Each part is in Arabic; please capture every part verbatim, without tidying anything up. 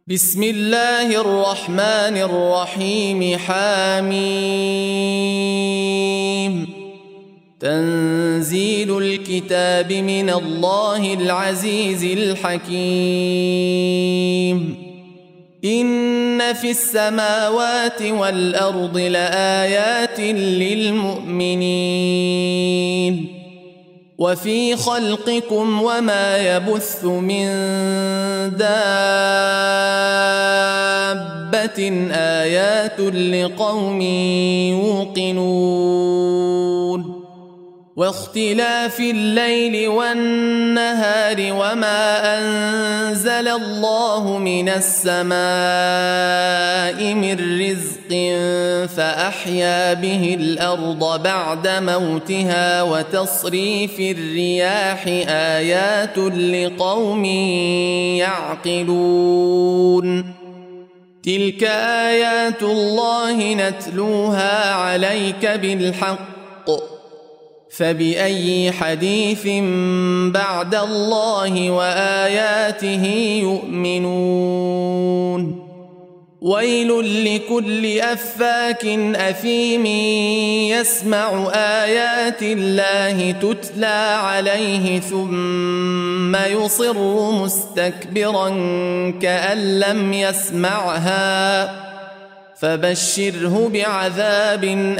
بسم الله الرحمن الرحيم. حاميم. تنزيل الكتاب من الله العزيز الحكيم. إن في السماوات والأرض لآيات للمؤمنين وفي خلقكم وما يبث من دابة آيات لقوم يوقنون واختلاف الليل والنهار وما أنزل الله من السماء من رزق فأحيا به الأرض بعد موتها وتصريف الرياح آيات لقوم يعقلون. تلك آيات الله نتلوها عليك بالحق فبأي حديث بعد الله وآياته يؤمنون. ويل لكل أفاك أثيم يسمع آيات الله تتلى عليه ثم يصر مستكبرا كأن لم يسمعها فبشره بعذاب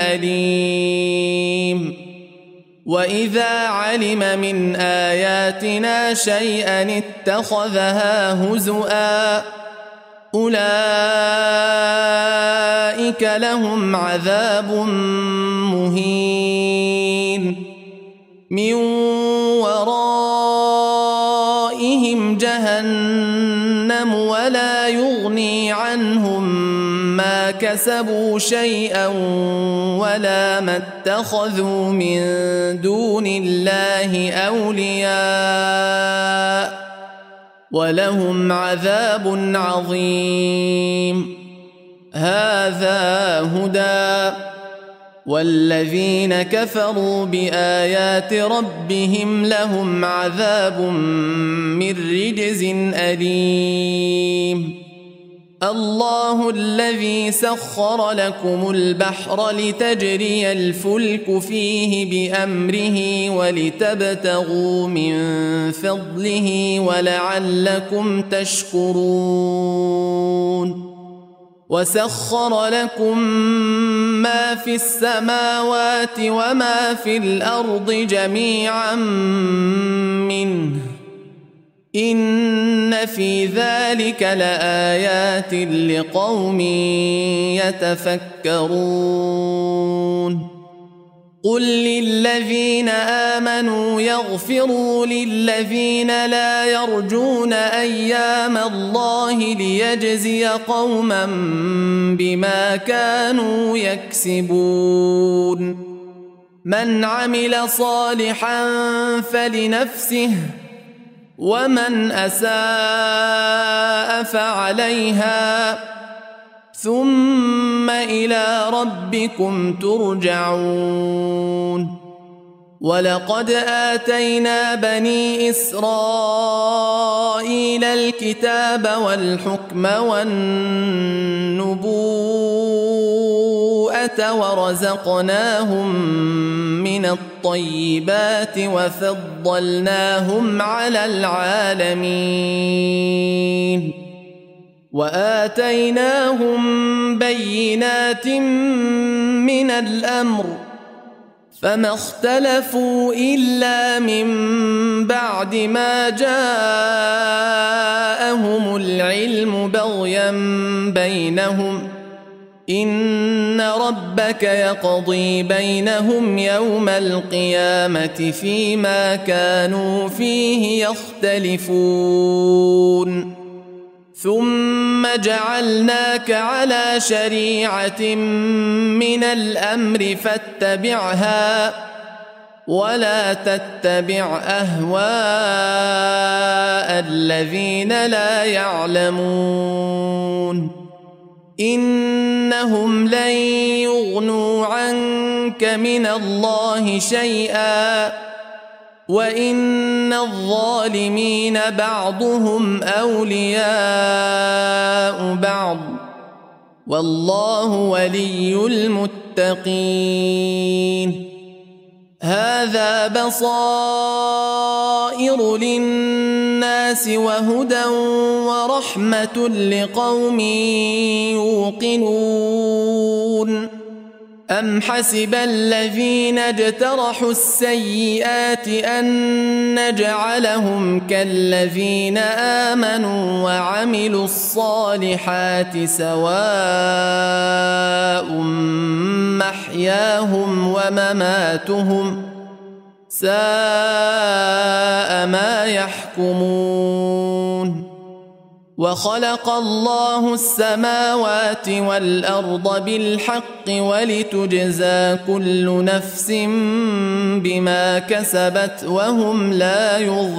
أليم. وإذا علم من آياتنا شيئا اتخذها هزؤا أولئك لهم عذاب مهين من ورائهم جهنم ولا يغني عنهم ما كسبوا شيئا ولا ما اتخذوا من دون الله أولياء ولهم عذاب عظيم. هذا هدى والذين كفروا بآيات ربهم لهم عذاب من رجز أليم. الله الذي سخر لكم البحر لتجري الفلك فيه بأمره ولتبتغوا من فضله ولعلكم تشكرون. وسخر لكم ما في السماوات وما في الأرض جميعا منه إن في ذلك لآيات لقوم يتفكرون. قل للذين آمنوا يغفروا للذين لا يرجون أيام الله ليجزي قوما بما كانوا يكسبون. من عمل صالحا فلنفسه ومن أساء فعليها ثم إلى ربكم ترجعون. ولقد آتينا بني إسرائيل الكتاب والحكم والنبوءة ورزقناهم من الطيبات وفضلناهم على العالمين وآتيناهم بينات من الأمر فما اختلفوا إلا من بعد ما جاءهم العلم بغيا بينهم إن ربك يقضي بينهم يوم القيامة فيما كانوا فيه يختلفون. ثم جعلناك على شريعة من الأمر فاتبعها ولا تتبع أهواء الذين لا يعلمون إنهم لن يغنوا عنك من الله شيئا وإن الظالمين بعضهم أولياء بعض والله ولي المتقين هذا بصائر للناس وهدى ورحمة لقوم يوقنون أم حسب الذين اجترحوا السيئات أن نجعلهم كالذين آمنوا وعملوا الصالحات سواء محياهم ومماتهم ساء ما يحكمون وخلق الله السماوات والأرض بالحق ولتجزى كل نفس بما كسبت وهم لا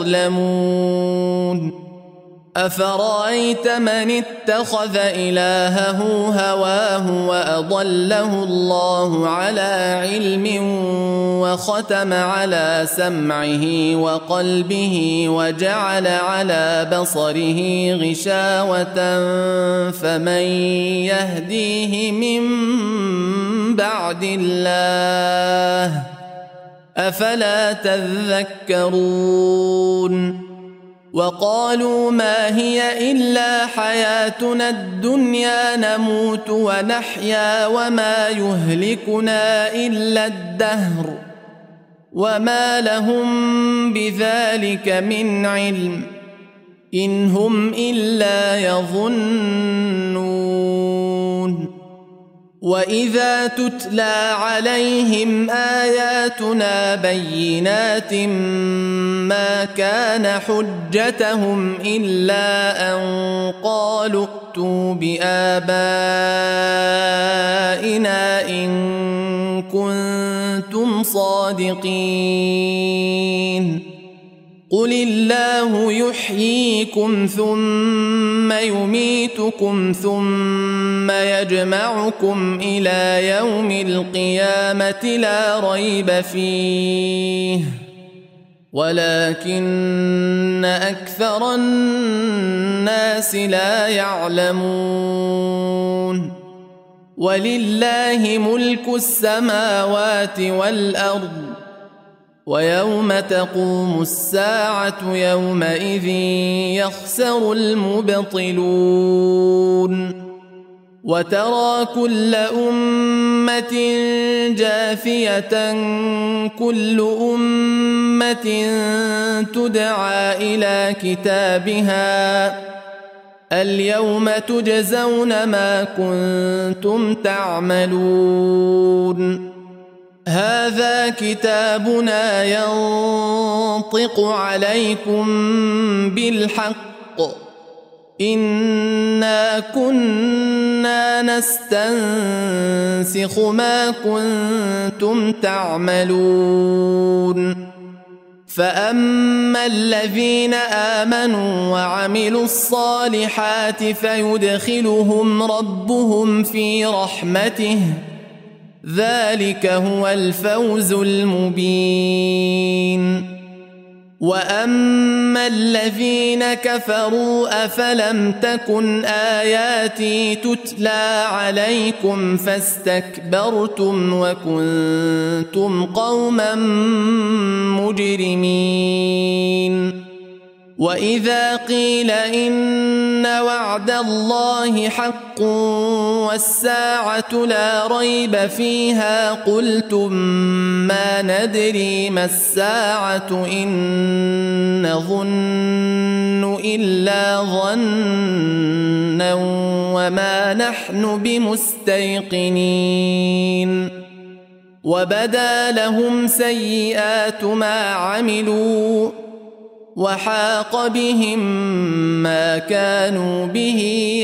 يظلمون أفرأيت من اتخذ إلهه هواه وأضله الله على علم وختم على سمعه وقلبه وجعل على بصره غشاوة فمن يهديه من بعد الله أفلا تذكرون وقالوا ما هي إلا حياتنا الدنيا نموت ونحيا وما يهلكنا إلا الدهر وما لهم بذلك من علم إن هم إلا يظنون وإذا تتلى عليهم آياتنا بينات ما كان حجتهم إلا أن قالوا ائتوا بآبائنا إن كنتم صادقين قل الله يحييكم ثم يميتكم ثم يجمعكم إلى يوم القيامة لا ريب فيه ولكن أكثر الناس لا يعلمون ولله ملك السماوات والأرض ويوم تقوم الساعة يومئذ يخسر المبطلون وترى كل أمة جاثية كل أمة تدعى إلى كتابها اليوم تجزون ما كنتم تعملون هذا كتابنا ينطق عليكم بالحق إنا كنا نستنسخ ما كنتم تعملون فأما الذين آمنوا وعملوا الصالحات فيدخلهم ربهم في رحمته ذلك هو الفوز المبين وأما الذين كفروا أفلم تكن آياتي تتلى عليكم فاستكبرتم وكنتم قوما مجرمين وإذا قيل إن وعد الله حق والساعة لا ريب فيها قلتم ما ندري ما الساعة إن نظن إلا ظنا وما نحن بمستيقنين وبدا لهم سيئات ما عملوا وحاق بهم ما كانوا به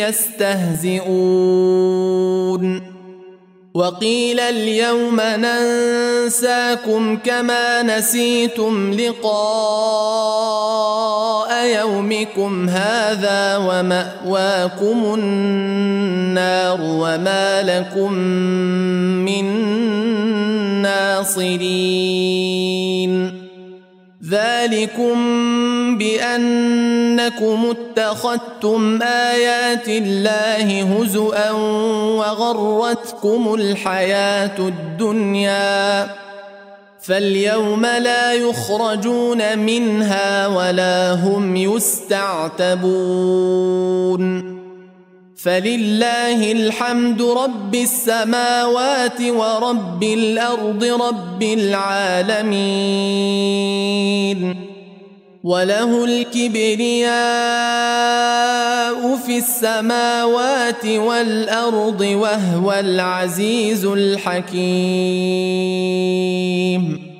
يستهزئون وقيل اليوم ننساكم كما نسيتم لقاء يومكم هذا ومأواكم النار وما لكم من ناصرين ذلكم بأنكم اتخذتم آيات الله هزؤا وغرتكم الحياة الدنيا فاليوم لا يخرجون منها ولا هم يستعتبون فلله الحمد رب السماوات ورب الأرض رب العالمين وله الكبرياء في السماوات والأرض وهو العزيز الحكيم.